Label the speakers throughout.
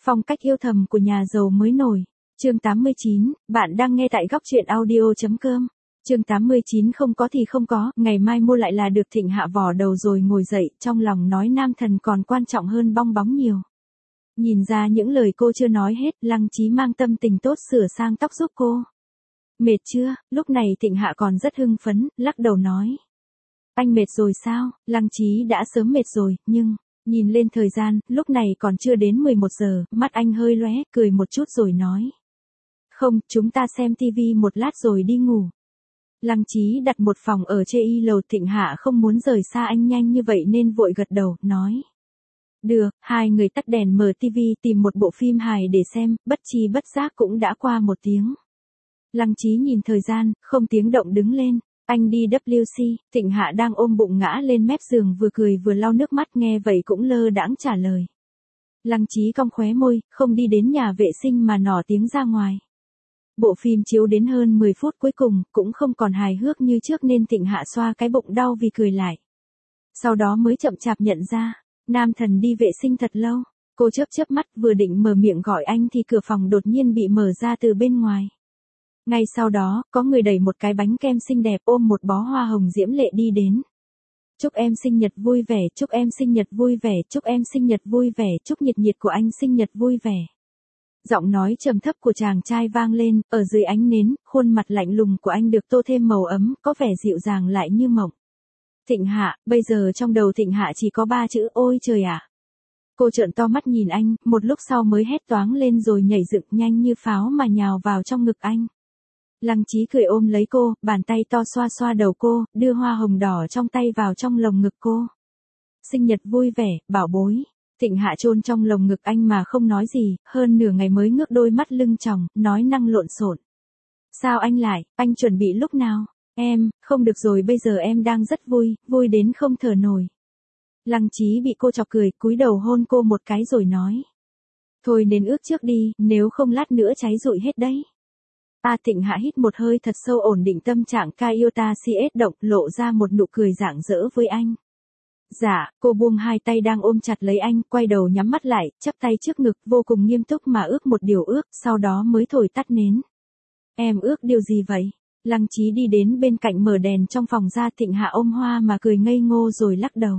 Speaker 1: Phong cách yêu thầm của nhà giàu mới nổi. Chương 89, bạn đang nghe tại góc truyện audio.com. Chương 89 không có thì không có, ngày mai mua lại là được. Thịnh Hạ vò đầu rồi ngồi dậy, trong lòng nói nam thần còn quan trọng hơn bong bóng nhiều. Nhìn ra những lời cô chưa nói hết, Lăng Chí mang tâm tình tốt sửa sang tóc giúp cô. Mệt chưa? Lúc này Thịnh Hạ còn rất hưng phấn, lắc đầu nói. Anh mệt rồi sao? Lăng Chí đã sớm mệt rồi, nhưng... Nhìn lên thời gian, lúc này còn chưa đến 11 giờ, mắt anh hơi lóe, cười một chút rồi nói. Không, chúng ta xem tivi một lát rồi đi ngủ. Lăng Chí đặt một phòng ở trên y lầu. Thịnh Hạ không muốn rời xa anh nhanh như vậy nên vội gật đầu, nói. Được, hai người tắt đèn mở tivi tìm một bộ phim hài để xem, bất chi bất giác cũng đã qua 1 tiếng. Lăng Chí nhìn thời gian, không tiếng động đứng lên. Anh đi WC, Thịnh Hạ đang ôm bụng ngã lên mép giường vừa cười vừa lau nước mắt, nghe vậy cũng lơ đãng trả lời. Lăng Chí cong khóe môi, không đi đến nhà vệ sinh mà nỏ tiếng ra ngoài. Bộ phim chiếu đến hơn 10 phút cuối cùng, cũng không còn hài hước như trước nên Thịnh Hạ xoa cái bụng đau vì cười lại. Sau đó mới chậm chạp nhận ra, nam thần đi vệ sinh thật lâu. Cô chớp mắt vừa định mở miệng gọi anh thì cửa phòng đột nhiên bị mở ra từ bên ngoài. Ngay sau đó, có người đẩy một cái bánh kem xinh đẹp ôm một bó hoa hồng diễm lệ đi đến. Chúc em sinh nhật vui vẻ, chúc em sinh nhật vui vẻ, chúc em sinh nhật vui vẻ, chúc nhiệt nhiệt của anh sinh nhật vui vẻ. Giọng nói trầm thấp của chàng trai vang lên, ở dưới ánh nến, khuôn mặt lạnh lùng của anh được tô thêm màu ấm, có vẻ dịu dàng lại như mộng. Thịnh Hạ, bây giờ trong đầu Thịnh Hạ chỉ có 3 chữ ôi trời ạ. Cô trợn to mắt nhìn anh, một lúc sau mới hét toáng lên rồi nhảy dựng nhanh như pháo mà nhào vào trong ngực anh. Lăng Chí cười ôm lấy cô, bàn tay to xoa xoa đầu cô, đưa hoa hồng đỏ trong tay vào trong lồng ngực cô. Sinh nhật vui vẻ, bảo bối. Thịnh Hạ chôn trong lồng ngực anh mà không nói gì, hơn nửa ngày mới ngước đôi mắt lưng tròng, nói năng lộn xộn. Sao anh lại, anh chuẩn bị lúc nào? Em, không được rồi, bây giờ em đang rất vui, vui đến không thở nổi. Lăng Chí bị cô chọc cười, cúi đầu hôn cô một cái rồi nói. Thôi nên ước trước đi, nếu không lát nữa cháy rụi hết đấy. Thịnh Hạ hít một hơi thật sâu ổn định tâm trạng Kyota CS động, lộ ra một nụ cười rạng rỡ với anh. Dạ, cô buông hai tay đang ôm chặt lấy anh, quay đầu nhắm mắt lại, chắp tay trước ngực, vô cùng nghiêm túc mà ước một điều ước, sau đó mới thổi tắt nến. Em ước điều gì vậy? Lăng Chí đi đến bên cạnh mở đèn trong phòng ra. Thịnh Hạ ôm hoa mà cười ngây ngô rồi lắc đầu.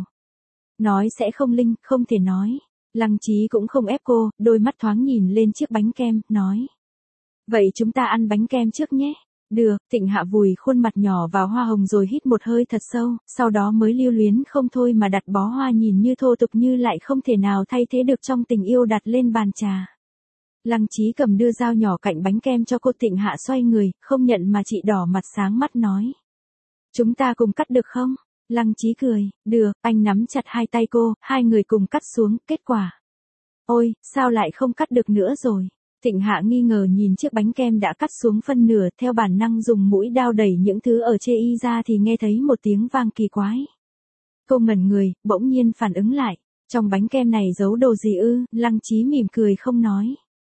Speaker 1: Nói sẽ không linh, không thể nói. Lăng Chí cũng không ép cô, đôi mắt thoáng nhìn lên chiếc bánh kem, nói. Vậy chúng ta ăn bánh kem trước nhé. Được, Thịnh Hạ vùi khuôn mặt nhỏ vào hoa hồng rồi hít một hơi thật sâu, sau đó mới lưu luyến không thôi mà đặt bó hoa nhìn như thô tục như lại không thể nào thay thế được trong tình yêu đặt lên bàn trà. Lăng Chí cầm đưa dao nhỏ cạnh bánh kem cho cô. Thịnh Hạ xoay người, không nhận mà chị đỏ mặt sáng mắt nói. Chúng ta cùng cắt được không? Lăng Chí cười, được, anh nắm chặt hai tay cô, hai người cùng cắt xuống, kết quả. Ôi, sao lại không cắt được nữa rồi? Thịnh Hạ nghi ngờ nhìn chiếc bánh kem đã cắt xuống phân nửa, theo bản năng dùng mũi dao đẩy những thứ ở chê y ra thì nghe thấy một tiếng vang kỳ quái. Cô ngẩn người, bỗng nhiên phản ứng lại, trong bánh kem này giấu đồ gì ư? Lăng Chí mỉm cười không nói.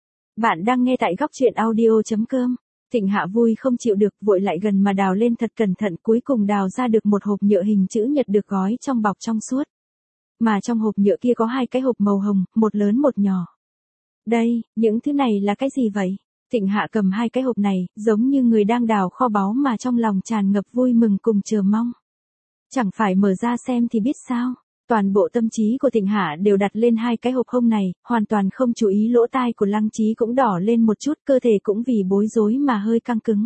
Speaker 1: Bạn đang nghe tại góc truyện audio.com. Thịnh Hạ vui không chịu được, vội lại gần mà đào lên thật cẩn thận, cuối cùng đào ra được một hộp nhựa hình chữ nhật được gói trong bọc trong suốt. Mà trong hộp nhựa kia có 2 cái hộp màu hồng, một lớn một nhỏ. Đây, những thứ này là cái gì vậy? Thịnh Hạ cầm 2 cái hộp này, giống như người đang đào kho báu mà trong lòng tràn ngập vui mừng cùng chờ mong. Chẳng phải mở ra xem thì biết sao? Toàn bộ tâm trí của Thịnh Hạ đều đặt lên 2 cái hộp hông này, hoàn toàn không chú ý lỗ tai của Lăng Chí cũng đỏ lên một chút, cơ thể cũng vì bối rối mà hơi căng cứng.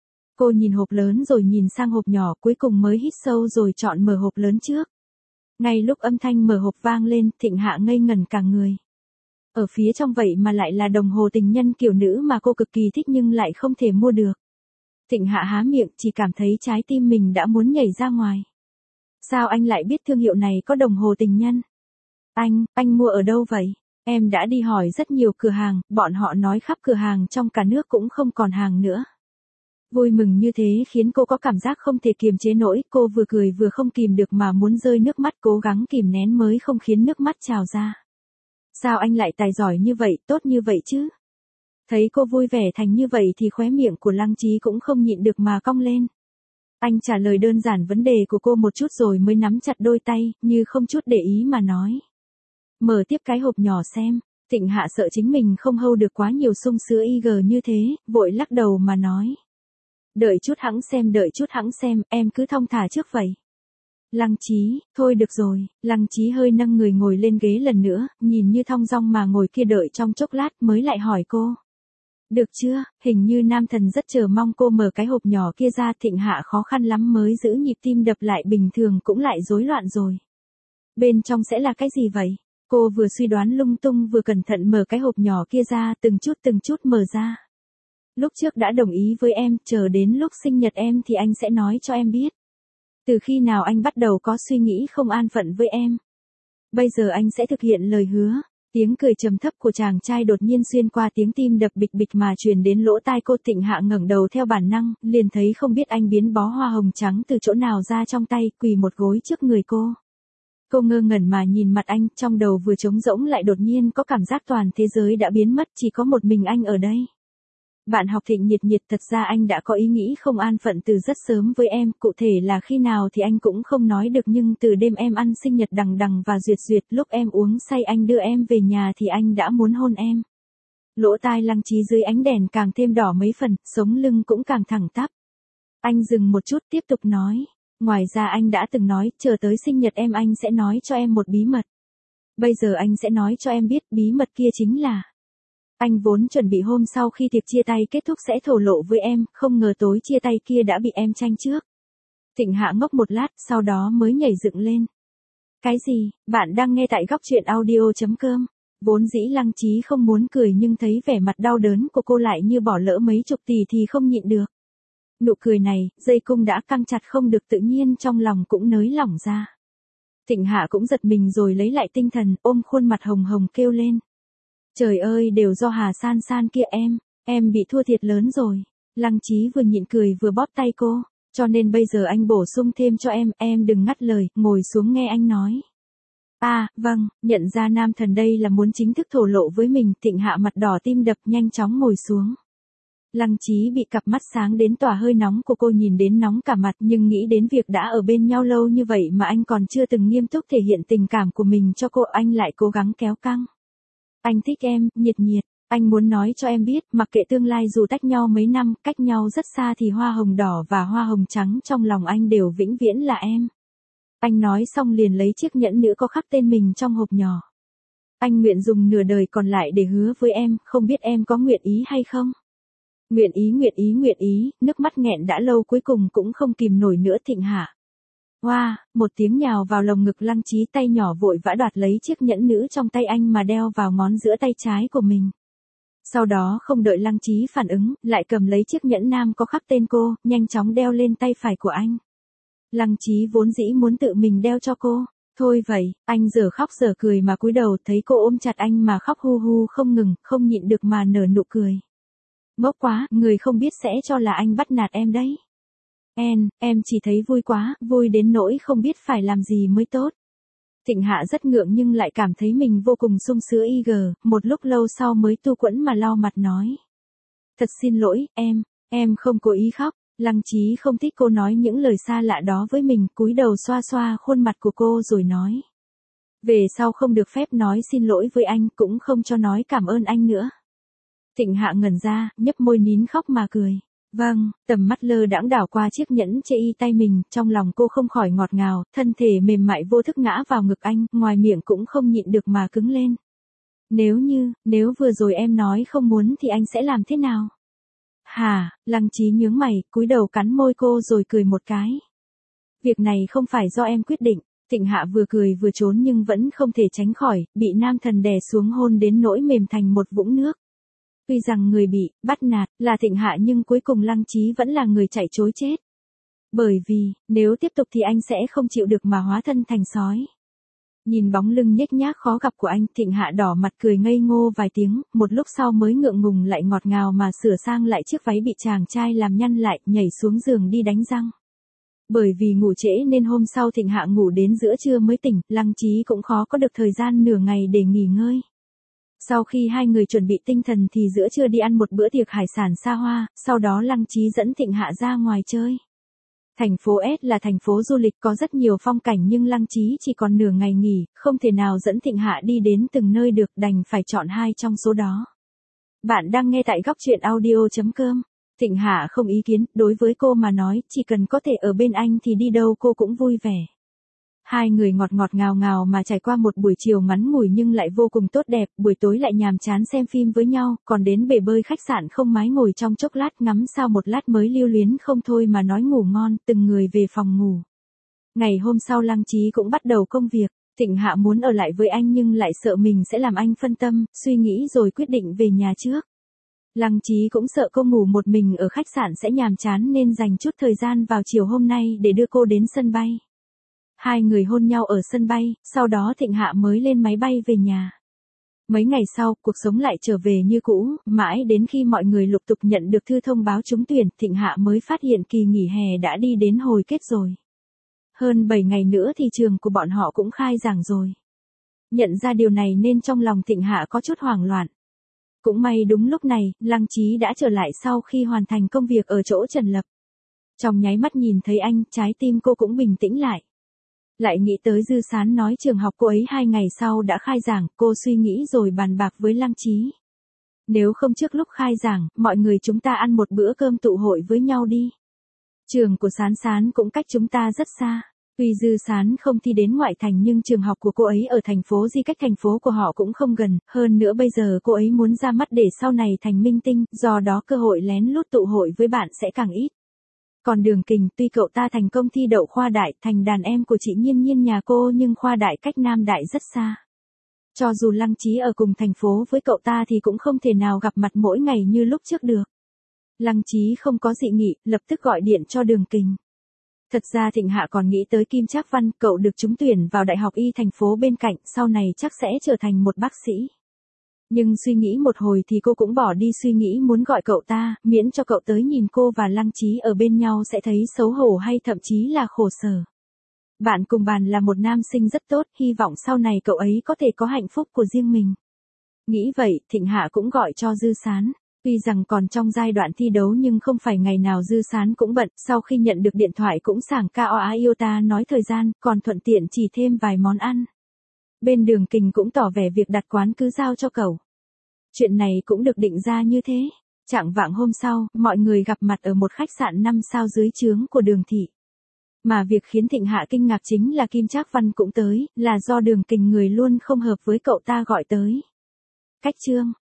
Speaker 1: Cô nhìn hộp lớn rồi nhìn sang hộp nhỏ, cuối cùng mới hít sâu rồi chọn mở hộp lớn trước. Ngay lúc âm thanh mở hộp vang lên, Thịnh Hạ ngây ngẩn cả người. Ở phía trong vậy mà lại là đồng hồ tình nhân kiểu nữ mà cô cực kỳ thích nhưng lại không thể mua được. Thịnh Hạ há miệng, chỉ cảm thấy trái tim mình đã muốn nhảy ra ngoài. Sao anh lại biết thương hiệu này có đồng hồ tình nhân? Anh mua ở đâu vậy? Em đã đi hỏi rất nhiều cửa hàng, bọn họ nói khắp cửa hàng trong cả nước cũng không còn hàng nữa. Vui mừng như thế khiến cô có cảm giác không thể kiềm chế nổi, cô vừa cười vừa không kìm được mà muốn rơi nước mắt, cố gắng kìm nén mới không khiến nước mắt trào ra. Sao anh lại tài giỏi như vậy, tốt như vậy chứ? Thấy cô vui vẻ thành như vậy thì khóe miệng của Lăng Chí cũng không nhịn được mà cong lên. Anh trả lời đơn giản vấn đề của cô một chút rồi mới nắm chặt đôi tay, như không chút để ý mà nói. Mở tiếp cái hộp nhỏ xem. Thịnh Hạ sợ chính mình không hold được quá nhiều sung sữa IG như thế, vội lắc đầu mà nói. Đợi chút hẵng xem, em cứ thong thả trước vậy. Lăng Chí, thôi được rồi, Lăng Chí hơi nâng người ngồi lên ghế lần nữa, nhìn như thong dong mà ngồi kia đợi trong chốc lát mới lại hỏi cô. Được chưa, hình như nam thần rất chờ mong cô mở cái hộp nhỏ kia ra. Thịnh Hạ khó khăn lắm mới giữ nhịp tim đập lại bình thường cũng lại rối loạn rồi. Bên trong sẽ là cái gì vậy? Cô vừa suy đoán lung tung vừa cẩn thận mở cái hộp nhỏ kia ra, từng chút mở ra. Lúc trước đã đồng ý với em, chờ đến lúc sinh nhật em thì anh sẽ nói cho em biết. Từ khi nào anh bắt đầu có suy nghĩ không an phận với em? Bây giờ anh sẽ thực hiện lời hứa. Tiếng cười trầm thấp của chàng trai đột nhiên xuyên qua tiếng tim đập bịch bịch mà truyền đến lỗ tai cô. Thịnh Hạ ngẩng đầu theo bản năng, liền thấy không biết anh biến bó hoa hồng trắng từ chỗ nào ra trong tay, quỳ một gối trước người cô. Cô ngơ ngẩn mà nhìn mặt anh, trong đầu vừa trống rỗng lại đột nhiên có cảm giác toàn thế giới đã biến mất, chỉ có một mình anh ở đây. Bạn học Thịnh Nhiệt, thật ra anh đã có ý nghĩ không an phận từ rất sớm với em, cụ thể là khi nào thì anh cũng không nói được, nhưng từ đêm em ăn sinh nhật đằng đằng và duyệt, lúc em uống say anh đưa em về nhà thì anh đã muốn hôn em. Lỗ tai Lăng Chí dưới ánh đèn càng thêm đỏ mấy phần, sống lưng cũng càng thẳng tắp. Anh dừng một chút tiếp tục nói, ngoài ra anh đã từng nói, chờ tới sinh nhật em anh sẽ nói cho em một bí mật. Bây giờ anh sẽ nói cho em biết, bí mật kia chính là... Anh vốn chuẩn bị hôm sau khi tiệc chia tay kết thúc sẽ thổ lộ với em, không ngờ tối chia tay kia đã bị em tranh trước. Thịnh Hạ ngốc một lát, sau đó mới nhảy dựng lên. Cái gì? Bạn đang nghe tại góc truyện audio.com. Vốn dĩ Lăng Chí không muốn cười nhưng thấy vẻ mặt đau đớn của cô lại như bỏ lỡ mấy chục tỷ thì không nhịn được. Nụ cười này, dây cung đã căng chặt không được tự nhiên trong lòng cũng nới lỏng ra. Thịnh Hạ cũng giật mình rồi lấy lại tinh thần, ôm khuôn mặt hồng hồng kêu lên. Trời ơi, đều do Hà San San kia em bị thua thiệt lớn rồi. Lăng Chí vừa nhịn cười vừa bóp tay cô, cho nên bây giờ anh bổ sung thêm cho em đừng ngắt lời, ngồi xuống nghe anh nói. Vâng, nhận ra nam thần đây là muốn chính thức thổ lộ với mình. Thịnh Hạ mặt đỏ tim đập nhanh chóng ngồi xuống. Lăng Chí bị cặp mắt sáng đến tỏa hơi nóng của cô nhìn đến nóng cả mặt, nhưng nghĩ đến việc đã ở bên nhau lâu như vậy mà anh còn chưa từng nghiêm túc thể hiện tình cảm của mình cho cô, anh lại cố gắng kéo căng. Anh thích em, Nhiệt, anh muốn nói cho em biết, mặc kệ tương lai dù tách nhau mấy năm, cách nhau rất xa thì hoa hồng đỏ và hoa hồng trắng trong lòng anh đều vĩnh viễn là em. Anh nói xong liền lấy chiếc nhẫn nữ có khắc tên mình trong hộp nhỏ. Anh nguyện dùng nửa đời còn lại để hứa với em, không biết em có nguyện ý hay không? Nguyện ý, nước mắt nghẹn đã lâu cuối cùng cũng không kìm nổi nữa. Thịnh Hạ. Một tiếng nhào vào lồng ngực Lăng Chí, tay nhỏ vội vã đoạt lấy chiếc nhẫn nữ trong tay anh mà đeo vào ngón giữa tay trái của mình. Sau đó không đợi Lăng Chí phản ứng, lại cầm lấy chiếc nhẫn nam có khắc tên cô, nhanh chóng đeo lên tay phải của anh. Lăng Chí vốn dĩ muốn tự mình đeo cho cô. Thôi vậy, anh giờ khóc giờ cười mà cúi đầu thấy cô ôm chặt anh mà khóc hu hu không ngừng, không nhịn được mà nở nụ cười. Ngốc quá, người không biết sẽ cho là anh bắt nạt em đấy. Em chỉ thấy vui quá, vui đến nỗi không biết phải làm gì mới tốt. Thịnh Hạ rất ngượng nhưng lại cảm thấy mình vô cùng sung sướng IG, một lúc lâu sau mới tu quẫn mà lau mặt nói. Thật xin lỗi, em không cố ý khóc. Lăng Chí không thích cô nói những lời xa lạ đó với mình, cúi đầu xoa xoa khuôn mặt của cô rồi nói. Về sau không được phép nói xin lỗi với anh, cũng không cho nói cảm ơn anh nữa. Thịnh Hạ ngẩn ra, nhấp môi nín khóc mà cười. Vâng, tầm mắt lơ đãng đảo qua chiếc nhẫn trên y tay mình, trong lòng cô không khỏi ngọt ngào, thân thể mềm mại vô thức ngã vào ngực anh, ngoài miệng cũng không nhịn được mà cứng lên. Nếu vừa rồi em nói không muốn thì anh sẽ làm thế nào? Lăng Chí nhướng mày, cúi đầu cắn môi cô rồi cười một cái. Việc này không phải do em quyết định. Thịnh Hạ vừa cười vừa trốn nhưng vẫn không thể tránh khỏi, bị nam thần đè xuống hôn đến nỗi mềm thành một vũng nước. Tuy rằng người bị bắt nạt là Thịnh Hạ nhưng cuối cùng Lăng Chí vẫn là người chạy trối chết. Bởi vì, nếu tiếp tục thì anh sẽ không chịu được mà hóa thân thành sói. Nhìn bóng lưng nhếch nhác khó gặp của anh, Thịnh Hạ đỏ mặt cười ngây ngô vài tiếng, một lúc sau mới ngượng ngùng lại ngọt ngào mà sửa sang lại chiếc váy bị chàng trai làm nhăn lại, nhảy xuống giường đi đánh răng. Bởi vì ngủ trễ nên hôm sau Thịnh Hạ ngủ đến giữa trưa mới tỉnh, Lăng Chí cũng khó có được thời gian nửa ngày để nghỉ ngơi. Sau khi hai người chuẩn bị tinh thần thì giữa trưa đi ăn một bữa tiệc hải sản xa hoa, sau đó Lăng Chí dẫn Thịnh Hạ ra ngoài chơi. Thành phố S là thành phố du lịch có rất nhiều phong cảnh nhưng Lăng Chí chỉ còn nửa ngày nghỉ, không thể nào dẫn Thịnh Hạ đi đến từng nơi được, đành phải chọn hai trong số đó. Bạn đang nghe tại góc chuyện audio.com. Thịnh Hạ không ý kiến, đối với cô mà nói, chỉ cần có thể ở bên anh thì đi đâu cô cũng vui vẻ. Hai người ngọt ngọt ngào ngào mà trải qua một buổi chiều ngắn ngủi nhưng lại vô cùng tốt đẹp, buổi tối lại nhàm chán xem phim với nhau, còn đến bể bơi khách sạn không mái ngồi trong chốc lát ngắm sao một lát mới lưu luyến không thôi mà nói ngủ ngon, từng người về phòng ngủ. Ngày hôm sau Lăng Chí cũng bắt đầu công việc, Thịnh Hạ muốn ở lại với anh nhưng lại sợ mình sẽ làm anh phân tâm, suy nghĩ rồi quyết định về nhà trước. Lăng Chí cũng sợ cô ngủ một mình ở khách sạn sẽ nhàm chán nên dành chút thời gian vào chiều hôm nay để đưa cô đến sân bay. Hai người hôn nhau ở sân bay, sau đó Thịnh Hạ mới lên máy bay về nhà. Mấy ngày sau, cuộc sống lại trở về như cũ, mãi đến khi mọi người lục tục nhận được thư thông báo trúng tuyển, Thịnh Hạ mới phát hiện kỳ nghỉ hè đã đi đến hồi kết rồi. Hơn 7 ngày nữa thì trường của bọn họ cũng khai giảng rồi. Nhận ra điều này nên trong lòng Thịnh Hạ có chút hoảng loạn. Cũng may đúng lúc này, Lăng Chí đã trở lại sau khi hoàn thành công việc ở chỗ Trần Lập. Trong nháy mắt nhìn thấy anh, trái tim cô cũng bình tĩnh lại. Lại nghĩ tới Dư Sán nói trường học cô ấy 2 ngày sau đã khai giảng, cô suy nghĩ rồi bàn bạc với Lăng Chí. Nếu không trước lúc khai giảng, mọi người chúng ta ăn một bữa cơm tụ hội với nhau đi. Trường của Sán Sán cũng cách chúng ta rất xa. Tuy Dư Sán không thi đến ngoại thành nhưng trường học của cô ấy ở thành phố Di cách thành phố của họ cũng không gần, hơn nữa bây giờ cô ấy muốn ra mắt để sau này thành minh tinh, do đó cơ hội lén lút tụ hội với bạn sẽ càng ít. Còn Đường Kình, tuy cậu ta thành công thi đậu khoa đại, thành đàn em của chị Nhiên Nhiên nhà cô nhưng khoa đại cách Nam Đại rất xa. Cho dù Lăng Chí ở cùng thành phố với cậu ta thì cũng không thể nào gặp mặt mỗi ngày như lúc trước được. Lăng Chí không có dị nghị, lập tức gọi điện cho Đường Kình. Thật ra Thịnh Hạ còn nghĩ tới Kim Trác Văn, cậu được trúng tuyển vào Đại học Y thành phố bên cạnh, sau này chắc sẽ trở thành một bác sĩ. Nhưng suy nghĩ một hồi thì cô cũng bỏ đi suy nghĩ muốn gọi cậu ta, miễn cho cậu tới nhìn cô và Lăng Chí ở bên nhau sẽ thấy xấu hổ hay thậm chí là khổ sở. Bạn cùng bàn là một nam sinh rất tốt, hy vọng sau này cậu ấy có thể có hạnh phúc của riêng mình. Nghĩ vậy, Thịnh Hạ cũng gọi cho Dư Sán. Tuy rằng còn trong giai đoạn thi đấu nhưng không phải ngày nào Dư Sán cũng bận, sau khi nhận được điện thoại cũng sảng KOA Iota nói thời gian, còn thuận tiện chỉ thêm vài món ăn. Bên Đường Kình cũng tỏ vẻ việc đặt quán cứ giao cho cậu. Chuyện này cũng được định ra như thế. Chạng vạng hôm sau, mọi người gặp mặt ở một khách sạn 5 sao dưới trướng của Đường thị. Mà việc khiến Thịnh Hạ kinh ngạc chính là Kim Trác Văn cũng tới, là do Đường Kình người luôn không hợp với cậu ta gọi tới. Cách chương